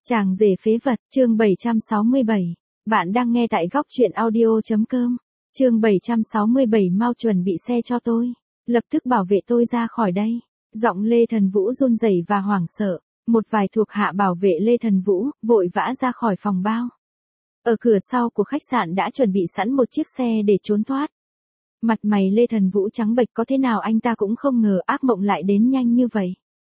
Chàng rể phế vật, chương 767. Bạn đang nghe tại góc truyện audio.com. Chương 767 mau chuẩn bị xe cho tôi. Lập tức bảo vệ tôi ra khỏi đây. Giọng Lê Thần Vũ run rẩy và hoảng sợ. Một vài thuộc hạ bảo vệ Lê Thần Vũ, vội vã ra khỏi phòng bao. Ở cửa sau của khách sạn đã chuẩn bị sẵn một chiếc xe để trốn thoát. Mặt mày Lê Thần Vũ trắng bệch, có thế nào anh ta cũng không ngờ ác mộng lại đến nhanh như vậy.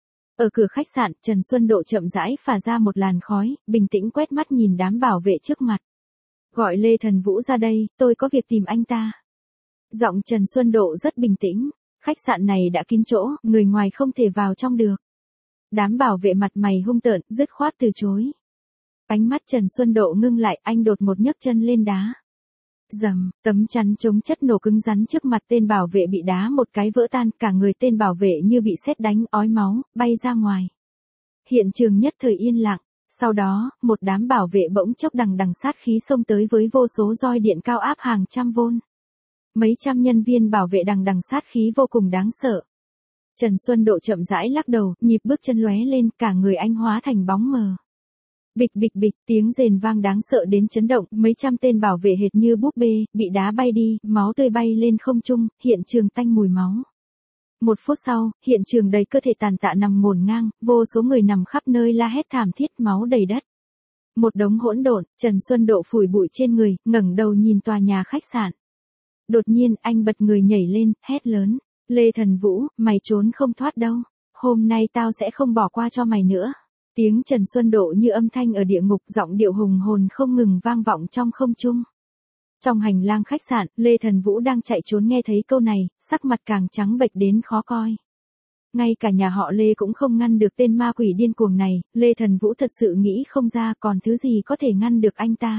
Ở cửa khách sạn, Trần Xuân Độ chậm rãi phả ra một làn khói, bình tĩnh quét mắt nhìn đám bảo vệ trước mặt. Gọi Lê Thần Vũ ra đây, tôi có việc tìm anh ta. Giọng Trần Xuân Độ rất bình tĩnh. Khách sạn này đã kín chỗ, người ngoài không thể vào trong được. Đám bảo vệ mặt mày hung tợn, dứt khoát từ chối. Ánh mắt Trần Xuân Độ ngưng lại, anh đột một nhấc chân lên đá. Rầm, tấm chắn chống chất nổ cứng rắn trước mặt tên bảo vệ bị đá một cái vỡ tan, cả người tên bảo vệ như bị sét đánh, ói máu, bay ra ngoài. Hiện trường nhất thời yên lặng, sau đó, một đám bảo vệ bỗng chốc đằng đằng sát khí xông tới với vô số roi điện cao áp hàng trăm vôn. Mấy trăm nhân viên bảo vệ đằng đằng sát khí vô cùng đáng sợ. Trần Xuân Độ chậm rãi lắc đầu, nhịp bước chân lóe lên, cả người anh hóa thành bóng mờ. Bịch bịch bịch, tiếng rền vang đáng sợ đến chấn động, mấy trăm tên bảo vệ hệt như búp bê, bị đá bay đi, máu tươi bay lên không trung, hiện trường tanh mùi máu. Một phút sau, hiện trường đầy cơ thể tàn tạ nằm ngổn ngang, vô số người nằm khắp nơi la hét thảm thiết, máu đầy đất. Một đống hỗn độn, Trần Xuân Độ phủi bụi trên người, ngẩng đầu nhìn tòa nhà khách sạn. Đột nhiên, anh bật người nhảy lên, hét lớn, Lê Thần Vũ, mày trốn không thoát đâu. Hôm nay tao sẽ không bỏ qua cho mày nữa. Tiếng Trần Xuân Độ như âm thanh ở địa ngục, giọng điệu hùng hồn không ngừng vang vọng trong không trung. Trong hành lang khách sạn, Lê Thần Vũ đang chạy trốn nghe thấy câu này, sắc mặt càng trắng bệch đến khó coi. Ngay cả nhà họ Lê cũng không ngăn được tên ma quỷ điên cuồng này, Lê Thần Vũ thật sự nghĩ không ra còn thứ gì có thể ngăn được anh ta.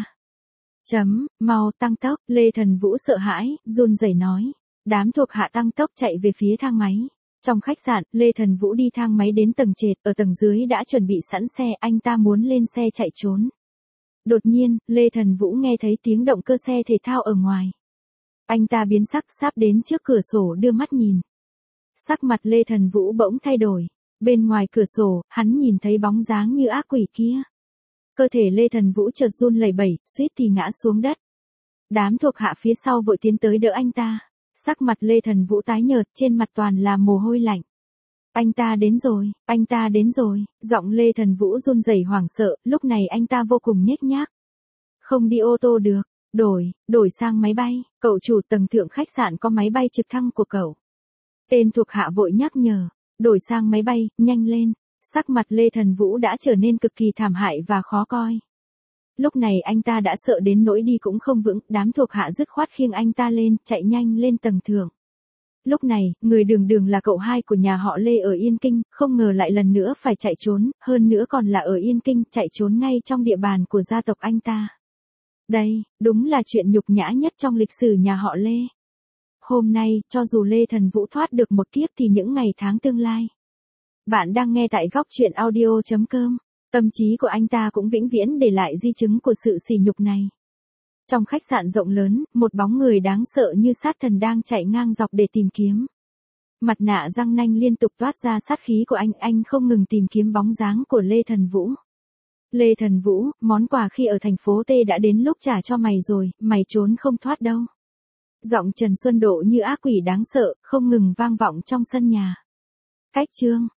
Mau tăng tốc, Lê Thần Vũ sợ hãi, run rẩy nói. Đám thuộc hạ tăng tốc chạy về phía thang máy. Trong khách sạn, Lê Thần Vũ đi thang máy đến tầng trệt, ở tầng dưới đã chuẩn bị sẵn xe, anh ta muốn lên xe chạy trốn. Đột nhiên, Lê Thần Vũ nghe thấy tiếng động cơ xe thể thao ở ngoài. Anh ta biến sắc, sắp đến trước cửa sổ đưa mắt nhìn. Sắc mặt Lê Thần Vũ bỗng thay đổi. Bên ngoài cửa sổ, hắn nhìn thấy bóng dáng như ác quỷ kia. Cơ thể Lê Thần Vũ chợt run lẩy bẩy, suýt thì ngã xuống đất. Đám thuộc hạ phía sau vội tiến tới đỡ anh ta. Sắc mặt Lê Thần Vũ tái nhợt, trên mặt toàn là mồ hôi lạnh. Anh ta đến rồi, anh ta đến rồi, giọng Lê Thần Vũ run rẩy hoảng sợ, lúc này anh ta vô cùng nhếch nhác. Không đi ô tô được, đổi sang máy bay, cậu chủ tầng thượng khách sạn có máy bay trực thăng của cậu. Tên thuộc hạ vội nhắc nhở, đổi sang máy bay, nhanh lên, sắc mặt Lê Thần Vũ đã trở nên cực kỳ thảm hại và khó coi. Lúc này anh ta đã sợ đến nỗi đi cũng không vững, đám thuộc hạ dứt khoát khiêng anh ta lên, chạy nhanh lên tầng thượng. Lúc này, người đường là cậu hai của nhà họ Lê ở Yên Kinh, không ngờ lại lần nữa phải chạy trốn, hơn nữa còn là ở Yên Kinh, chạy trốn ngay trong địa bàn của gia tộc anh ta. Đây, đúng là chuyện nhục nhã nhất trong lịch sử nhà họ Lê. Hôm nay, cho dù Lê Thần Vũ thoát được một kiếp thì những ngày tháng tương lai. Bạn đang nghe tại góc truyện audio.com. Tâm trí của anh ta cũng vĩnh viễn để lại di chứng của sự sỉ nhục này. Trong khách sạn rộng lớn, một bóng người đáng sợ như sát thần đang chạy ngang dọc để tìm kiếm. Mặt nạ răng nanh liên tục toát ra sát khí của anh không ngừng tìm kiếm bóng dáng của Lê Thần Vũ. Lê Thần Vũ, món quà khi ở thành phố T đã đến lúc trả cho mày rồi, mày trốn không thoát đâu. Giọng Trần Xuân Độ như ác quỷ đáng sợ, không ngừng vang vọng trong sân nhà. Cách chương